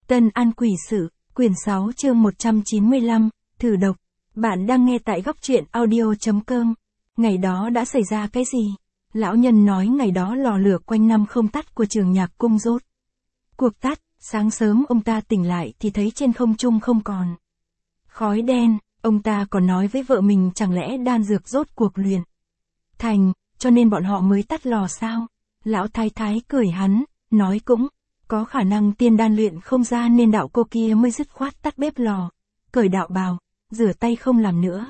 Tân An Quỷ Sự, quyển 6 chương 195, thử độc. Bạn đang nghe tại góc truyện audio.com. Ngày đó đã xảy ra cái gì? Lão nhân nói ngày đó lò lửa quanh năm không tắt của trường nhạc cung rốt cuộc tắt, sáng sớm ông ta tỉnh lại thì thấy trên không trung không còn khói đen, ông ta còn nói với vợ mình chẳng lẽ đan dược rốt cuộc luyện thành, cho nên bọn họ mới tắt lò sao? Lão thái thái cười hắn, nói cũng có khả năng tiên đan luyện không ra nên đạo cô kia mới dứt khoát tắt bếp lò, cởi đạo bào, rửa tay không làm nữa.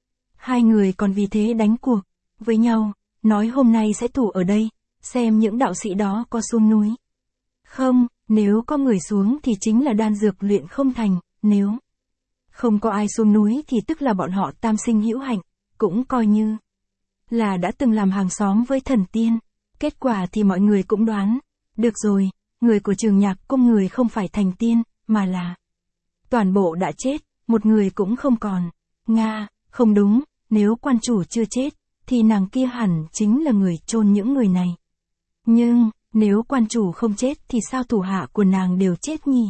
Hai người còn vì thế đánh cuộc với nhau, nói hôm nay sẽ thủ ở đây, xem những đạo sĩ đó có xuống núi không, nếu có người xuống thì chính là đan dược luyện không thành, nếu không có ai xuống núi thì tức là bọn họ tam sinh hữu hạnh, cũng coi như là đã từng làm hàng xóm với thần tiên. Kết quả thì mọi người cũng đoán, được rồi, người của trường nhạc cung người không phải thành tiên, mà là toàn bộ đã chết, một người cũng không còn. Nga, không đúng, nếu quan chủ chưa chết, thì nàng kia hẳn chính là người chôn những người này. Nhưng, nếu quan chủ không chết thì sao thủ hạ của nàng đều chết nhỉ?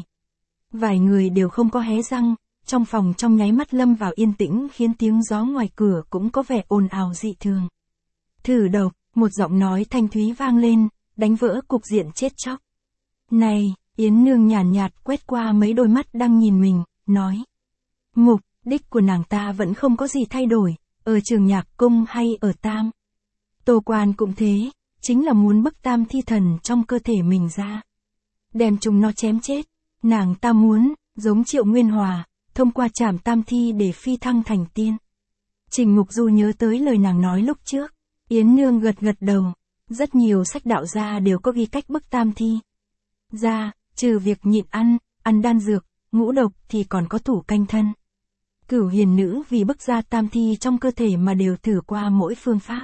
Vài người đều không có hé răng, trong phòng trong nháy mắt lâm vào yên tĩnh khiến tiếng gió ngoài cửa cũng có vẻ ồn ào dị thường. Thử độc, một giọng nói thanh thúy vang lên, đánh vỡ cục diện chết chóc. Này, Yến Nương nhàn nhạt quét qua mấy đôi mắt đang nhìn mình, nói. Mục đích của nàng ta vẫn không có gì thay đổi, ở trường nhạc cung hay ở Tam Tô Quan cũng thế, chính là muốn bức tam thi thần trong cơ thể mình ra. Đem chúng nó chém chết, nàng ta muốn, giống Triệu Nguyên Hòa, thông qua trảm tam thi để phi thăng thành tiên. Trình Mục Du nhớ tới lời nàng nói lúc trước, Yến Nương gật gật đầu, rất nhiều sách đạo gia đều có ghi cách bức tam thi ra, trừ việc nhịn ăn đan dược, ngũ độc thì còn có thủ canh thân. Cửu hiền nữ vì bức ra tam thi trong cơ thể mà đều thử qua mỗi phương pháp.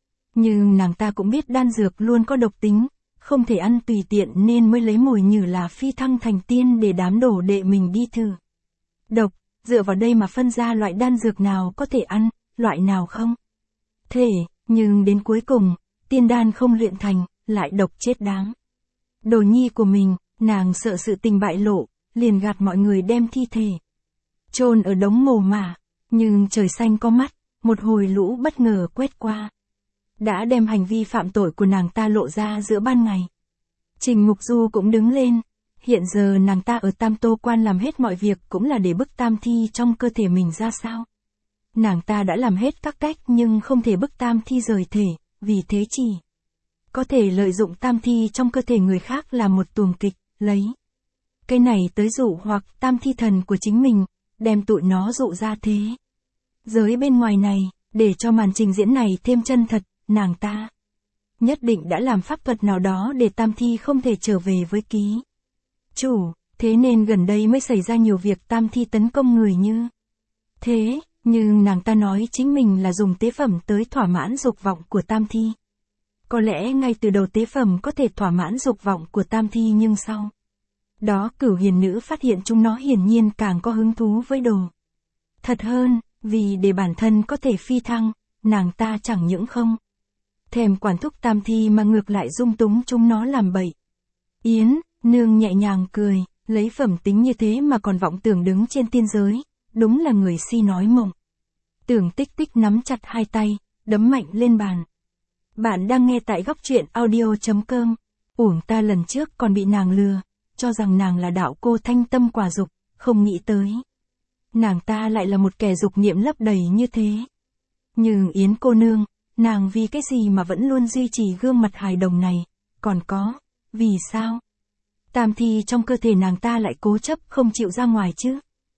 Nhưng nàng ta cũng biết đan dược luôn có độc tính, không thể ăn tùy tiện nên mới lấy mồi nhử là phi thăng thành tiên để đám đổ đệ mình đi thử độc, dựa vào đây mà phân ra loại đan dược nào có thể ăn, loại nào không thể, nhưng đến cuối cùng, tiên đan không luyện thành, lại độc chết đáng. Đồ nhi của mình, nàng sợ sự tình bại lộ, liền gạt mọi người đem thi thể chôn ở đống mồ mả, nhưng trời xanh có mắt, một hồi lũ bất ngờ quét qua, đã đem hành vi phạm tội của nàng ta lộ ra giữa ban ngày. Trình Mục Du cũng đứng lên, hiện giờ nàng ta ở Tam Tô Quan làm hết mọi việc cũng là để bức tam thi trong cơ thể mình ra sao. Nàng ta đã làm hết các cách nhưng không thể bức tam thi rời thể, vì thế chỉ có thể lợi dụng tam thi trong cơ thể người khác làm một tuồng kịch, lấy cái này tới dụ hoặc tam thi thần của chính mình, đem tụi nó dụ ra thế giới bên ngoài này, để cho màn trình diễn này thêm chân thật, nàng ta nhất định đã làm pháp thuật nào đó để tam thi không thể trở về với ký chủ, thế nên gần đây mới xảy ra nhiều việc tam thi tấn công người như thế, nhưng nàng ta nói chính mình là dùng tế phẩm tới thỏa mãn dục vọng của tam thi. Có lẽ ngay từ đầu tế phẩm có thể thỏa mãn dục vọng của tam thi nhưng sau đó cửu hiền nữ phát hiện chúng nó hiển nhiên càng có hứng thú với đồ thật hơn, vì để bản thân có thể phi thăng, nàng ta chẳng những không thèm quản thúc tam thi mà ngược lại dung túng chúng nó làm bậy. Yến Nương nhẹ nhàng cười, lấy phẩm tính như thế mà còn vọng tưởng đứng trên tiên giới, đúng là người si nói mộng. Tưởng Tích Tích nắm chặt hai tay, đấm mạnh lên bàn. Bạn đang nghe tại góc truyện audio.com. Uổng ta lần trước còn bị nàng lừa, cho rằng nàng là đạo cô thanh tâm quả dục, không nghĩ tới nàng ta lại là một kẻ dục niệm lấp đầy như thế. Nhưng Yến cô nương, nàng vì cái gì mà vẫn luôn duy trì gương mặt hài đồng này, còn có, vì sao tam thi trong cơ thể nàng ta lại cố chấp không chịu ra ngoài chứ?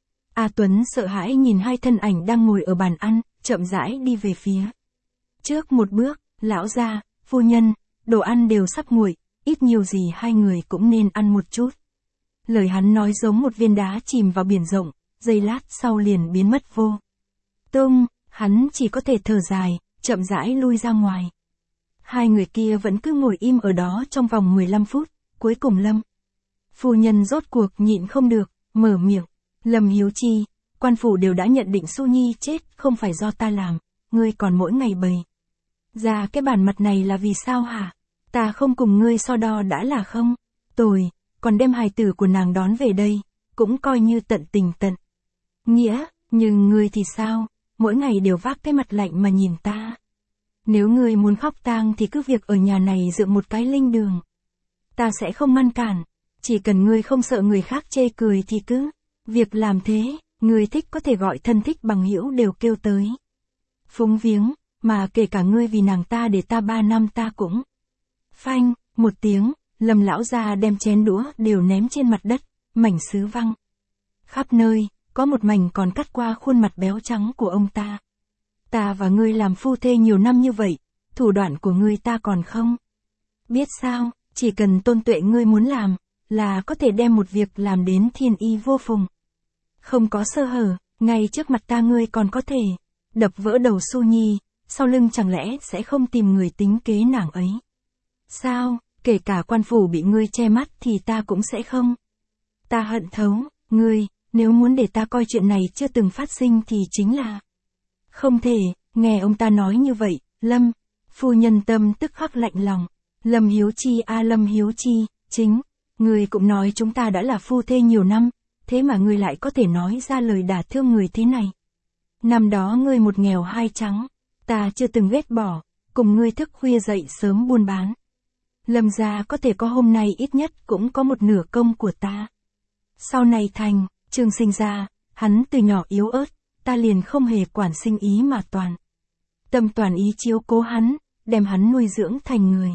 A Tuấn sợ hãi nhìn hai thân ảnh đang ngồi ở bàn ăn, chậm rãi đi về phía trước một bước. Lão gia, phu nhân, đồ ăn đều sắp nguội, ít nhiều gì hai người cũng nên ăn một chút. Lời hắn nói giống một viên đá chìm vào biển rộng, giây lát sau liền biến mất vô tung, hắn chỉ có thể thở dài, chậm rãi lui ra ngoài. Hai người kia vẫn cứ ngồi im ở đó trong vòng 15 phút, cuối cùng Lâm phu nhân rốt cuộc nhịn không được, mở miệng. Lâm Hiếu Chi, quan phủ đều đã nhận định Xu Nhi chết không phải do ta làm, ngươi còn mỗi ngày bày ra cái bản mặt này là vì sao hả? Ta không cùng ngươi so đo đã là không? Tồi, còn đem hài tử của nàng đón về đây, cũng coi như tận tình tận nghĩa, nhưng ngươi thì sao, mỗi ngày đều vác cái mặt lạnh mà nhìn ta. Nếu ngươi muốn khóc tang thì cứ việc ở nhà này dựng một cái linh đường. Ta sẽ không ngăn cản, chỉ cần ngươi không sợ người khác chê cười thì cứ việc làm thế, ngươi thích có thể gọi thân thích bằng hữu đều kêu tới. Phúng viếng, mà kể cả ngươi vì nàng ta để ta 3 năm ta cũng. Phanh, một tiếng, Lâm lão gia đem chén đũa đều ném trên mặt đất, mảnh sứ văng khắp nơi, có một mảnh còn cắt qua khuôn mặt béo trắng của ông ta. Ta và ngươi làm phu thê nhiều năm như vậy, thủ đoạn của ngươi ta còn không biết sao, chỉ cần Tôn Tuệ ngươi muốn làm, là có thể đem một việc làm đến thiên y vô phùng. Không có sơ hở, ngay trước mặt ta ngươi còn có thể đập vỡ đầu Xu Nhi, sau lưng chẳng lẽ sẽ không tìm người tính kế nàng ấy. Sao, kể cả quan phủ bị ngươi che mắt thì ta cũng sẽ không. Ta hận thấu, ngươi, nếu muốn để ta coi chuyện này chưa từng phát sinh thì chính là không thể. Nghe ông ta nói như vậy, Lâm phu nhân tâm tức khắc lạnh lòng. Lâm Hiếu Chi a Lâm Hiếu Chi, chính, ngươi cũng nói chúng ta đã là phu thê nhiều năm, thế mà ngươi lại có thể nói ra lời đả thương người thế này. Năm đó ngươi một nghèo hai trắng, ta chưa từng ghét bỏ, cùng ngươi thức khuya dậy sớm buôn bán. Lâm gia có thể có hôm nay ít nhất cũng có một nửa công của ta. Sau này Thành, Trương sinh ra, hắn từ nhỏ yếu ớt, ta liền không hề quản sinh ý mà toàn tâm toàn ý chiếu cố hắn, đem hắn nuôi dưỡng thành người.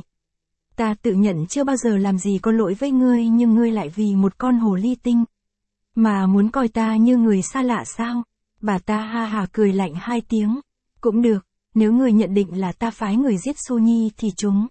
Ta tự nhận chưa bao giờ làm gì có lỗi với ngươi, nhưng ngươi lại vì một con hồ ly tinh mà muốn coi ta như người xa lạ sao? Bà ta ha hà cười lạnh 2 tiếng. Cũng được, nếu ngươi nhận định là ta phái người giết Xu Nhi thì chúng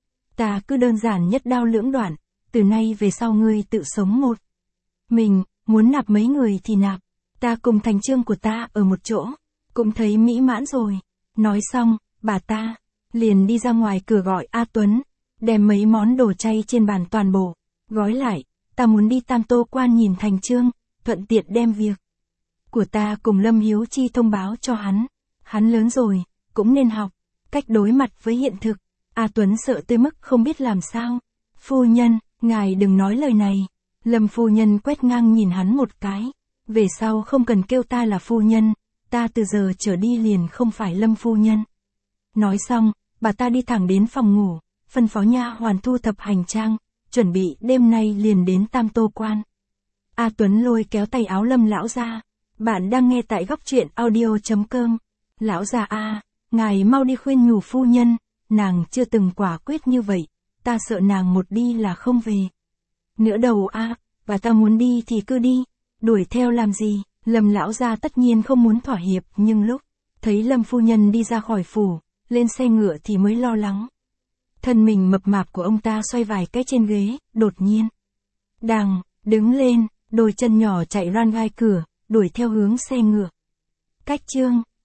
ta cứ đơn giản nhất đao lưỡng đoạn, từ nay về sau ngươi tự sống một mình, muốn nạp mấy người thì nạp, ta cùng thành trương của ta ở một chỗ, cũng thấy mỹ mãn rồi. Nói xong, bà ta liền đi ra ngoài cửa gọi A Tuấn, đem mấy món đồ chay trên bàn toàn bộ gói lại, ta muốn đi Tam Tô Quan nhìn thành trương, thuận tiện đem việc của ta cùng Lâm Hiếu Chi thông báo cho hắn. Hắn lớn rồi, cũng nên học cách đối mặt với hiện thực. A Tuấn sợ tới mức không biết làm sao. Phu nhân, ngài đừng nói lời này. Lâm phu nhân quét ngang nhìn hắn một cái. Về sau không cần kêu ta là phu nhân, ta từ giờ trở đi liền không phải Lâm phu nhân. Nói xong, bà ta đi thẳng đến phòng ngủ, phân phó nha hoàn thu thập hành trang, chuẩn bị đêm nay liền đến Tam Tô Quan. A Tuấn lôi kéo tay áo Lâm lão gia. Bạn đang nghe tại góc truyện audio.com. Lão già a, ngài mau đi khuyên nhủ phu nhân, nàng chưa từng quả quyết như vậy, ta sợ nàng một đi là không về nữa đâu a, và ta muốn đi thì cứ đi, đuổi theo làm gì? Lâm lão gia tất nhiên không muốn thỏa hiệp, nhưng lúc thấy Lâm phu nhân đi ra khỏi phủ, lên xe ngựa thì mới lo lắng. Thân mình mập mạp của ông ta xoay vài cái trên ghế, đột nhiên đằng đứng lên, đôi chân nhỏ chạy ran gai cửa, đuổi theo hướng xe ngựa. Cách chương